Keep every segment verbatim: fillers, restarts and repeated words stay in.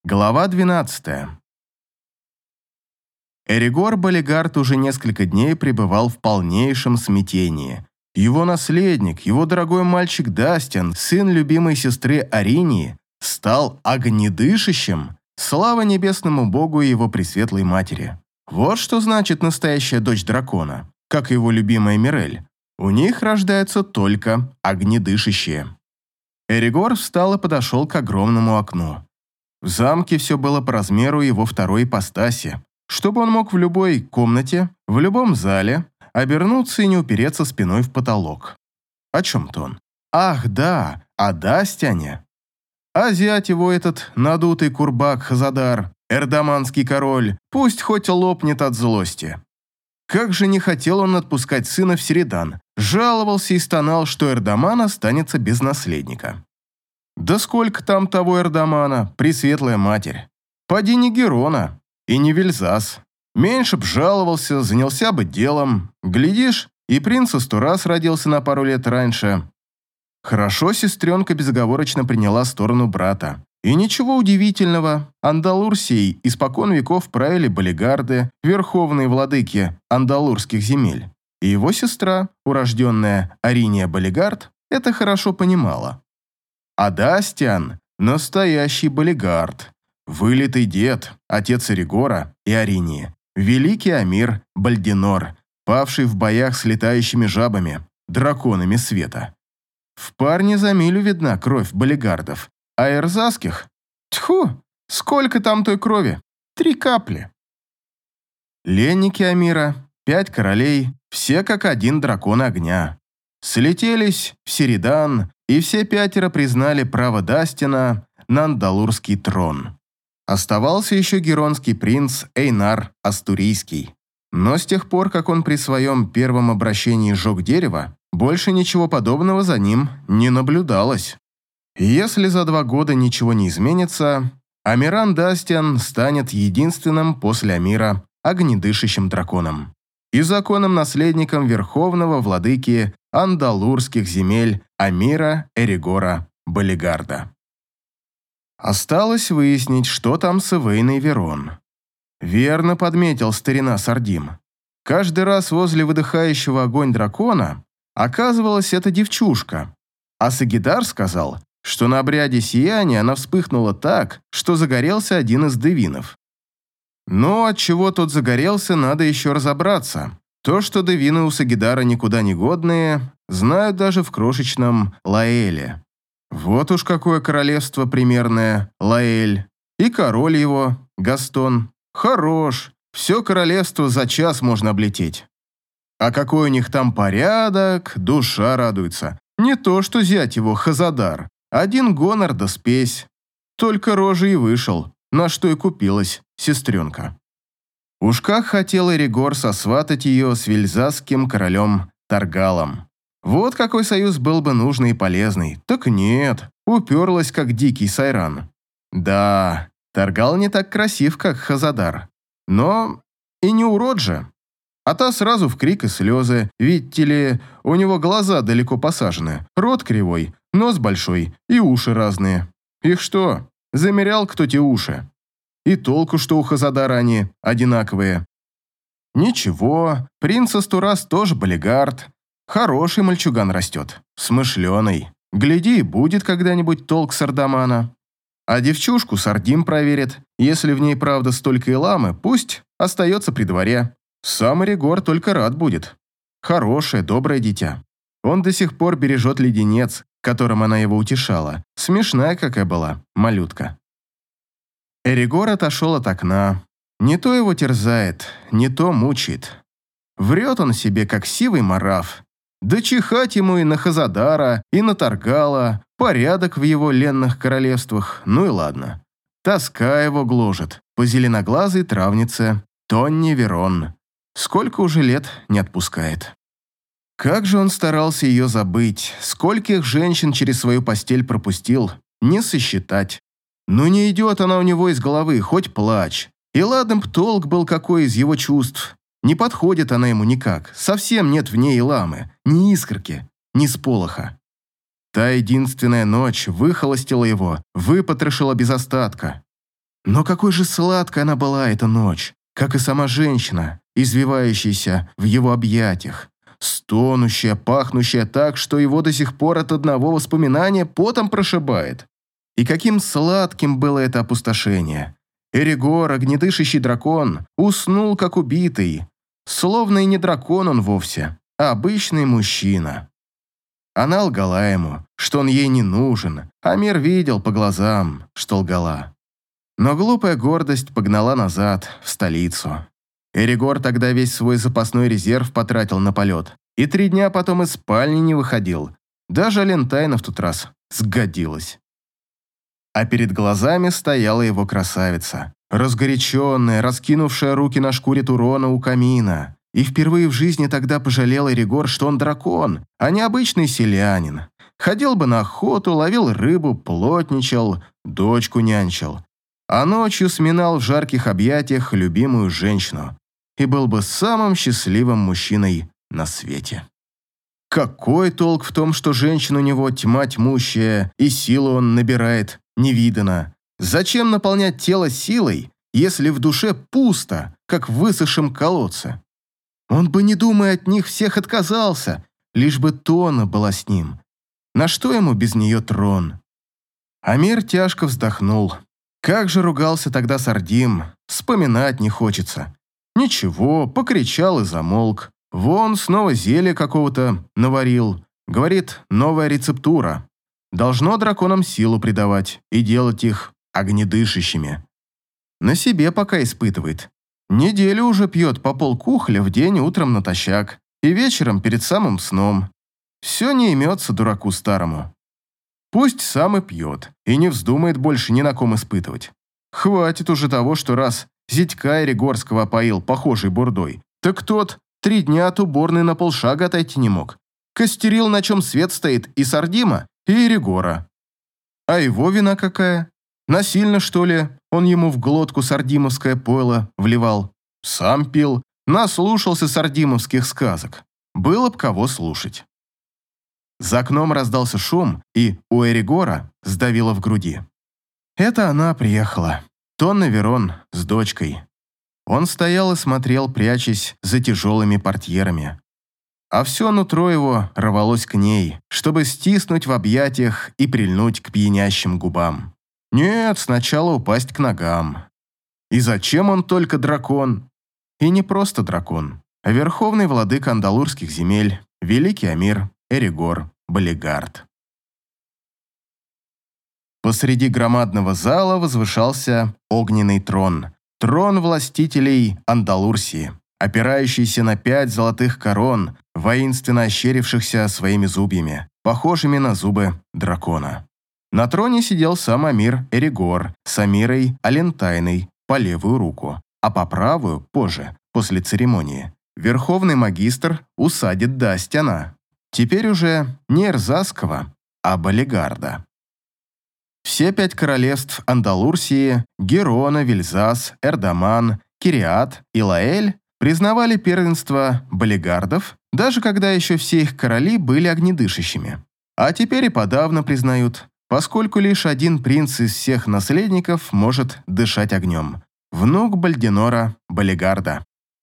Глава двенадцатая. Эригор Балигард уже несколько дней пребывал в полнейшем смятении. Его наследник, его дорогой мальчик Дастиан, сын любимой сестры Аринии, стал огнедышащим. Слава небесному богу и его пресветлой матери. Вот что значит настоящая дочь дракона, как его любимая Мирель. У них рождаются только огнедышащие. Эригор встал и подошел к огромному окну. В замке все было по размеру его второй ипостаси, чтобы он мог в любой комнате, в любом зале обернуться и не упереться спиной в потолок. О чем-то он. Ах, да, о Дастиане. А зять его этот надутый курбак Хазадар, эрдаманский король, пусть хоть лопнет от злости. Как же не хотел он отпускать сына в Середан, жаловался и стонал, что Эрдаман останется без наследника. Да сколько там того Эрдамана, пресветлая матерь. Поди не Герона и не Вельзас. Меньше б жаловался, занялся бы делом. Глядишь, и принц сто раз родился на пару лет раньше. Хорошо сестренка безоговорочно приняла сторону брата. И ничего удивительного, Андалурсией испокон веков правили Балигарды, верховные владыки андалурских земель. И его сестра, урожденная Ариния Балигард, это хорошо понимала. А Дастиан – настоящий Балигард, вылитый дед, отец Эригора и Аринии, великий Амир Бальдинор, павший в боях с летающими жабами, драконами света. В парне за милю видна кровь Балигардов, а эрзасских – тьфу, сколько там той крови? Три капли. Ленники Амира, пять королей, все как один дракон огня. Слетелись в Середан, и все пятеро признали право Дастина на андалурский трон. Оставался еще геронский принц Эйнар Астурийский. Но с тех пор, как он при своем первом обращении сжег дерево, больше ничего подобного за ним не наблюдалось. Если за два года ничего не изменится, Амиран Дастиан станет единственным после Амира огнедышащим драконом и законным наследником верховного владыки андалурских земель Амира Эригора Балигарда. Осталось выяснить, что там с Эвейной Верон. Верно подметил старина Сардим. Каждый раз возле выдыхающего огонь дракона оказывалась эта девчушка, а Сагидар сказал, что на обряде сияния она вспыхнула так, что загорелся один из девинов. Но от чего тот загорелся, надо еще разобраться. То, что девины у Сагидара никуда не годные, знают даже в крошечном Лаэле. Вот уж какое королевство примерное Лаэль. И король его, Гастон, хорош. Все королевство за час можно облететь. А какой у них там порядок, душа радуется. Не то, что зять его Хазадар. Один гонор да спесь. Только рожей и вышел, на что и купилась сестренка. Уж как хотел Эригор сосватать ее с вельзасским королем Таргалом. Вот какой союз был бы нужный и полезный. Так нет, уперлась, как дикий сайран. Да, Таргал не так красив, как Хазадар. Но и не урод же. А та сразу в крик и слезы. Видите ли, у него глаза далеко посажены, рот кривой, нос большой и уши разные. Их что, замерял кто те уши? И толку, что у Хазадара они одинаковые. Ничего, принц Астурас тоже Балигард. Хороший мальчуган растет, смышленый. Гляди, будет когда-нибудь толк с Эрдамана. А девчушку Сардим проверит. Если в ней правда столько иламы, пусть остается при дворе. Сам Эригор только рад будет. Хорошее, доброе дитя. Он до сих пор бережет леденец, которым она его утешала. Смешная какая была, малютка. Эригор отошел от окна. Не то его терзает, не то мучает. Врет он себе, как сивый мараф. Да чихать ему и на Хазадара, и на Таргала, порядок в его ленных королевствах, ну и ладно. Тоска его гложет по зеленоглазой травнице Тонни Верон. Сколько уже лет не отпускает. Как же он старался ее забыть, скольких женщин через свою постель пропустил, не сосчитать. Ну не идет она у него из головы, хоть плачь. И ладно б толк был какой из его чувств. Не подходит она ему никак, совсем нет в ней ламы, ни искорки, ни сполоха. Та единственная ночь выхолостила его, выпотрошила без остатка. Но какой же сладкой она была эта ночь, как и сама женщина, извивающаяся в его объятиях, стонущая, пахнущая так, что его до сих пор от одного воспоминания потом прошибает. И каким сладким было это опустошение. Эригор, огнедышащий дракон, уснул как убитый, словно и не дракон он вовсе, а обычный мужчина. Она лгала ему, что он ей не нужен, а мир видел по глазам, что лгала. Но глупая гордость погнала назад, в столицу. Эригор тогда весь свой запасной резерв потратил на полет, и три дня потом из спальни не выходил. Даже Алентайна в тот раз сгодилась. А перед глазами стояла его красавица, разгоряченная, раскинувшая руки на шкуре Турона у камина. И впервые в жизни тогда пожалел Эригор, что он дракон, а не обычный селянин. Ходил бы на охоту, ловил рыбу, плотничал, дочку нянчил. А ночью сминал в жарких объятиях любимую женщину. И был бы самым счастливым мужчиной на свете. Какой толк в том, что женщина у него тьма тьмущая, и силу он набирает невиданно? Зачем наполнять тело силой, если в душе пусто, как в высохшем колодце? Он бы, не думая, от них всех отказался, лишь бы Тона была с ним. На что ему без нее трон? Амир тяжко вздохнул. Как же ругался тогда Сардим, вспоминать не хочется. Ничего, покричал и замолк. Вон снова зелье какого-то наварил. Говорит, новая рецептура. Должно драконам силу придавать и делать их огнедышащими. На себе пока испытывает. Неделю уже пьет по полкухля в день утром натощак и вечером перед самым сном. Все не имется дураку старому. Пусть сам и пьет, и не вздумает больше ни на ком испытывать. Хватит уже того, что раз зятька Эригорского опоил похожей бурдой, так тот три дня от уборной на полшага отойти не мог. Костерил, на чем свет стоит, и Сардима, и Эригора. А его вина какая? Насильно, что ли, он ему в глотку сардимовское пойло вливал? Сам пил, наслушался сардимовских сказок. Было б кого слушать. За окном раздался шум, и у Эригора сдавило в груди. Это она приехала. Тонна Верон с дочкой. Он стоял и смотрел, прячась за тяжелыми портьерами. А все нутро его рвалось к ней, чтобы стиснуть в объятиях и прильнуть к пьянящим губам. Нет, сначала упасть к ногам. И зачем он только дракон? И не просто дракон, а верховный владыка андалурских земель, великий Амир Эригор Балегард. Посреди громадного зала возвышался огненный трон. Трон властителей Андалурсии, опирающийся на пять золотых корон, воинственно ощерившихся своими зубьями, похожими на зубы дракона. На троне сидел сам Амир Эригор с Амирой Алентайной по левую руку, а по правую, позже, после церемонии, верховный магистр усадит Дастяна. Теперь уже не Эрзасского, а Балегарда. Все пять королевств Андалурсии – Герона, Вельзас, Эрдаман, Кириат и Лаэль – признавали первенство Балегардов, даже когда еще все их короли были огнедышащими. А теперь и подавно признают, поскольку лишь один принц из всех наследников может дышать огнем – внук Бальдинора Балегарда.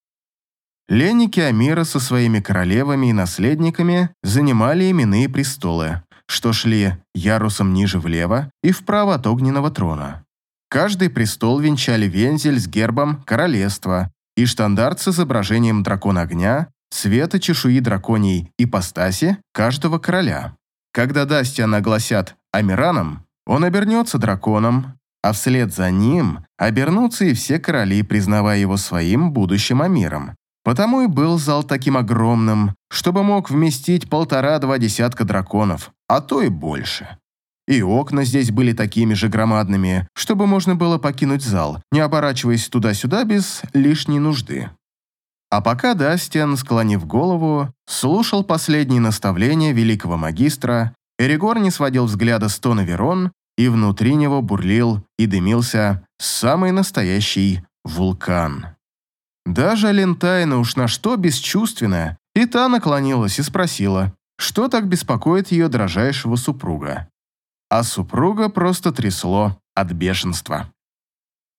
Ленники Амира со своими королевами и наследниками занимали именные престолы, что шли ярусом ниже влево и вправо от огненного трона. Каждый престол венчали вензель с гербом королевства и штандарт с изображением дракона огня, цвета чешуи драконьей ипостаси каждого короля. Когда Дастиана огласят Амираном, он обернется драконом, а вслед за ним обернутся и все короли, признавая его своим будущим Амиром. Потому и был зал таким огромным, чтобы мог вместить полтора-два десятка драконов, а то и больше. И окна здесь были такими же громадными, чтобы можно было покинуть зал, не оборачиваясь туда-сюда без лишней нужды. А пока Дастиан, склонив голову, слушал последние наставления великого магистра, Эригор не сводил взгляда с Тона Верон, и внутри него бурлил и дымился самый настоящий вулкан. Даже Алентайна уж на что бесчувственная, и та наклонилась и спросила, что так беспокоит ее дрожайшего супруга. А супруга просто трясло от бешенства.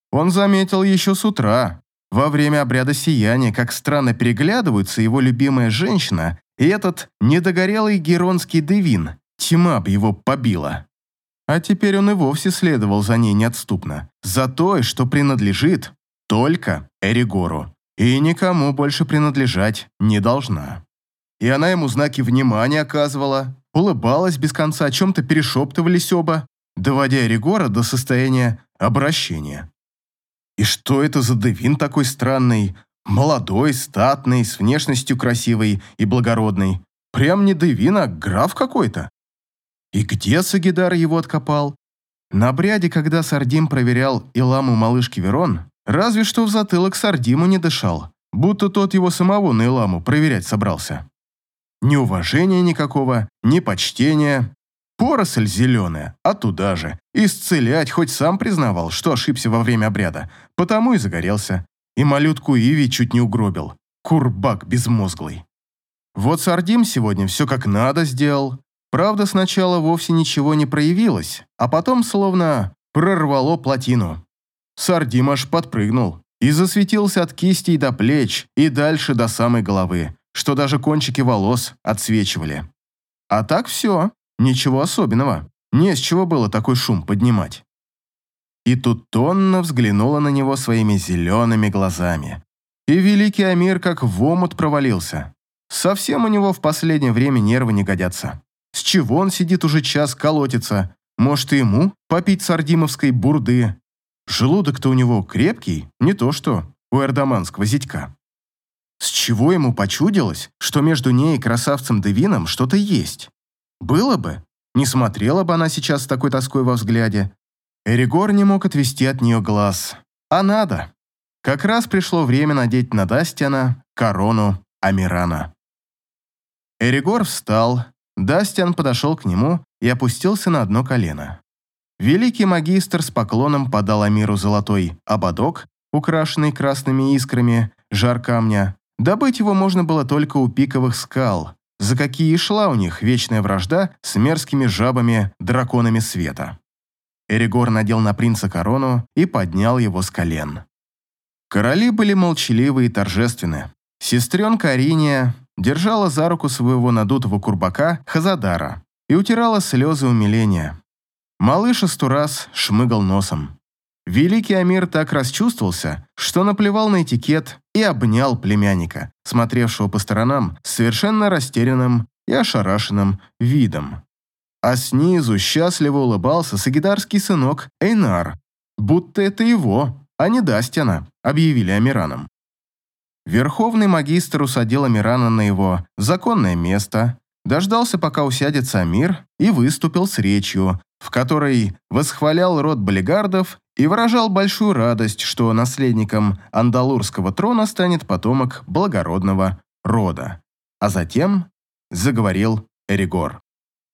Он заметил еще с утра, во время обряда сияния, как странно переглядываются его любимая женщина и этот недогорелый геронский девин. Тьма б его побила. А теперь он и вовсе следовал за ней неотступно, за той, что принадлежит только Эригору, и никому больше принадлежать не должна. И она ему знаки внимания оказывала, улыбалась без конца, о чем-то перешептывались оба, доводя Эригора до состояния обращения. И что это за девин такой странный, молодой, статный, с внешностью красивой и благородной? Прям не девин, а граф какой-то. И где Сагидар его откопал? На обряде, когда Сардим проверял Иламу малышки Верон, разве что в затылок Сардиму не дышал, будто тот его самого на Иламу проверять собрался. Ни уважения никакого, ни почтения. Поросль зеленая, а туда же. Исцелять хоть сам признавал, что ошибся во время обряда, потому и загорелся. И малютку Иви чуть не угробил. Курбак безмозглый. Вот Сардим сегодня все как надо сделал. Правда, сначала вовсе ничего не проявилось, а потом словно прорвало плотину. Сардим аж подпрыгнул и засветился от кистей до плеч и дальше до самой головы, что даже кончики волос отсвечивали. А так все, ничего особенного, не с чего было такой шум поднимать. И тут Тонна взглянула на него своими зелеными глазами. И великий Амир как в омут провалился. Совсем у него в последнее время нервы не годятся. С чего он сидит уже час колотится? Может, и ему попить сардимовской бурды? Желудок-то у него крепкий, не то что у эрдоманского зятька. С чего ему почудилось, что между ней и красавцем Девином что-то есть? Было бы, не смотрела бы она сейчас с такой тоской во взгляде. Эригор не мог отвести от нее глаз. А надо. Как раз пришло время надеть на Дастиана корону Амирана. Эригор встал, Дастиан подошел к нему и опустился на одно колено. Великий магистр с поклоном подал Амиру золотой ободок, украшенный красными искрами жар камня. Добыть его можно было только у пиковых скал, за какие и шла у них вечная вражда с мерзкими жабами-драконами света. Эригор надел на принца корону и поднял его с колен. Короли были молчаливы и торжественны. Сестренка Ариния держала за руку своего надутого курбака Хазадара и утирала слезы умиления. Малыш Астурас шмыгал носом. Великий Амир так расчувствовался, что наплевал на этикет и обнял племянника, смотревшего по сторонам с совершенно растерянным и ошарашенным видом. А снизу счастливо улыбался сагидарский сынок Эйнар, будто это его, а не Дастиана, объявили Амираном. Верховный магистр усадил Амирана на его законное место, дождался, пока усядется Амир, и выступил с речью, в которой восхвалял род Балигардов и выражал большую радость, что наследником андалурского трона станет потомок благородного рода. А затем заговорил Эригор.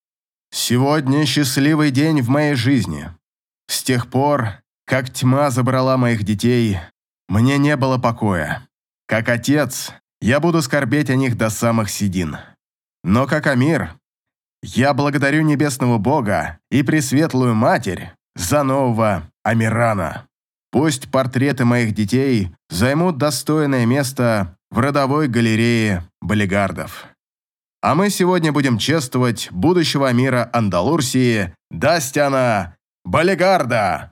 «Сегодня счастливый день в моей жизни. С тех пор, как тьма забрала моих детей, мне не было покоя. Как отец, я буду скорбеть о них до самых седин. Но как Амир, я благодарю Небесного Бога и Пресветлую Матерь за нового Амирана. Пусть портреты моих детей займут достойное место в родовой галерее Балигардов. А мы сегодня будем чествовать будущего Амира Андалурсии Дастиана Балигарда».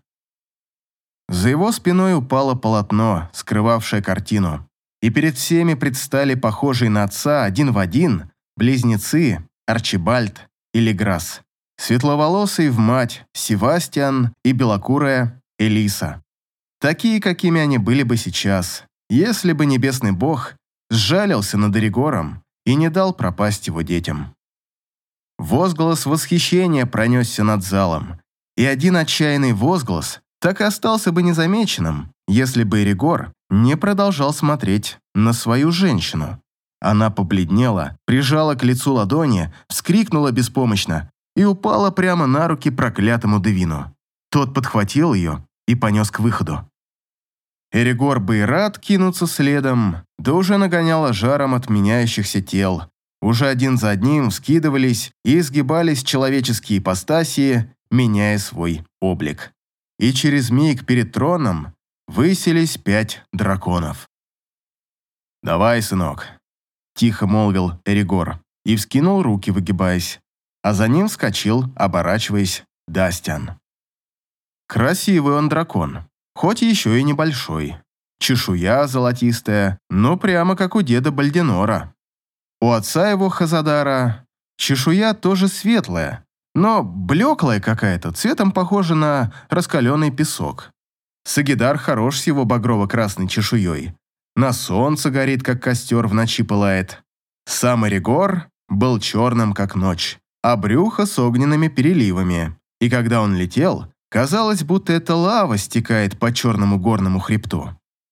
За его спиной упало полотно, скрывавшее картину, и перед всеми предстали похожие на отца один в один близнецы Арчибальд и Леграс, светловолосый в мать Севастиан и белокурая Элиса. Такие, какими они были бы сейчас, если бы небесный бог сжалился над Эригором и не дал пропасть его детям. Возглас восхищения пронесся над залом, и один отчаянный возглас так и остался бы незамеченным, если бы Эригор не продолжал смотреть на свою женщину. Она побледнела, прижала к лицу ладони, вскрикнула беспомощно и упала прямо на руки проклятому Девину. Тот подхватил ее и понес к выходу. Эригор бы и рад кинуться следом, да уже нагоняло жаром от меняющихся тел. Уже один за одним вскидывались и изгибались человеческие ипостаси, меняя свой облик. И через миг перед троном высились пять драконов. «Давай, сынок», – тихо молвил Эригор и вскинул руки, выгибаясь, а за ним вскочил, оборачиваясь, Дастиан. Красивый он дракон, хоть еще и небольшой. Чешуя золотистая, но прямо как у деда Бальдинора. У отца его Хазадара чешуя тоже светлая, но блеклая какая-то, цветом похожа на раскаленный песок. Сагидар хорош с его багрово-красной чешуей. На солнце горит, как костер в ночи пылает. Сам Эригор был черным, как ночь, а брюхо с огненными переливами. И когда он летел, казалось, будто эта лава стекает по черному горному хребту.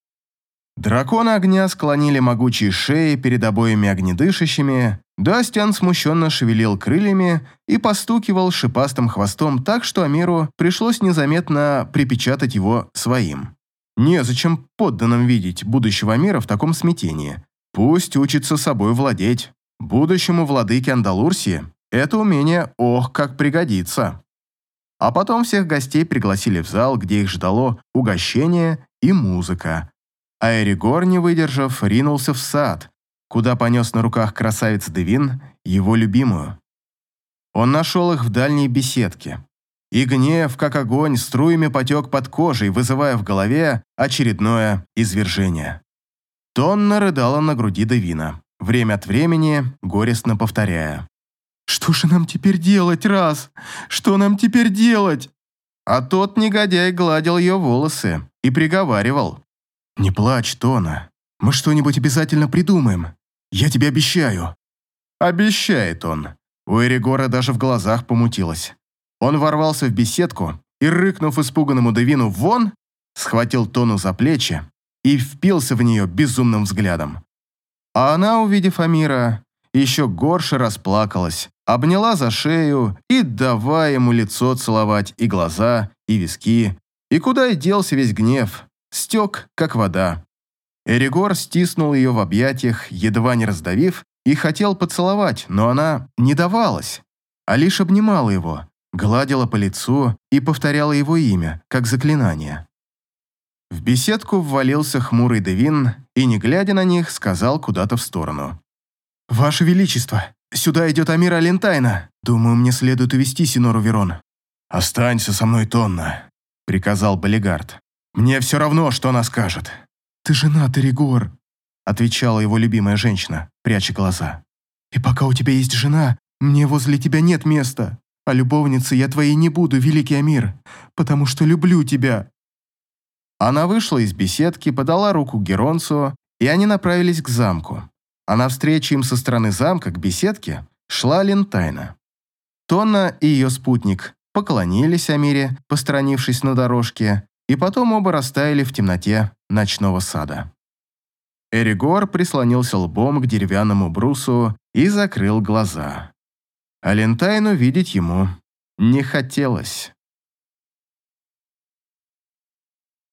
Драконы огня склонили могучие шеи перед обоими огнедышащими. Дастиан смущенно шевелил крыльями и постукивал шипастым хвостом так, что Амиру пришлось незаметно припечатать его своим. Незачем подданным видеть будущего Амира в таком смятении. Пусть учится собой владеть. Будущему владыке Андалурсии это умение ох как пригодится. А потом всех гостей пригласили в зал, где их ждало угощение и музыка. А Эригор, не выдержав, ринулся в сад, куда понес на руках красавица Девин, его любимую. Он нашел их в дальней беседке. И гнев, как огонь, струями потек под кожей, вызывая в голове очередное извержение. Тонна рыдала на груди Девина, время от времени горестно повторяя: «Что же нам теперь делать, раз? Что нам теперь делать?» А тот негодяй гладил ее волосы и приговаривал: «Не плачь, Тона, мы что-нибудь обязательно придумаем, я тебе обещаю». Обещает он. У Эригора даже в глазах помутилось. Он ворвался в беседку и, рыкнув испуганному Девину «вон», схватил Тону за плечи и впился в нее безумным взглядом. А она, увидев Амира, еще горше расплакалась, обняла за шею и давай ему лицо целовать, и глаза, и виски, и куда и делся весь гнев, стек, как вода. Эригор стиснул ее в объятиях, едва не раздавив, и хотел поцеловать, но она не давалась, а лишь обнимала его, гладила по лицу и повторяла его имя, как заклинание. В беседку ввалился хмурый Девин и, не глядя на них, сказал куда-то в сторону: «Ваше Величество, сюда идет Амира Алентайна. Думаю, мне следует увести Синору Верон». «Останься со мной, Тонна», — приказал Балигард. «Мне все равно, что она скажет». «Ты женат, Эригор», — отвечала его любимая женщина, пряча глаза. «И пока у тебя есть жена, мне возле тебя нет места. А любовницей я твоей не буду, великий Амир, потому что люблю тебя». Она вышла из беседки, подала руку Геронцу, и они направились к замку. А навстречу им со стороны замка к беседке шла Алентайна. Тонна и ее спутник поклонились Амире, посторонившись на дорожке, и потом оба растаяли в темноте ночного сада. Эригор прислонился лбом к деревянному брусу и закрыл глаза. Алентайну видеть ему не хотелось.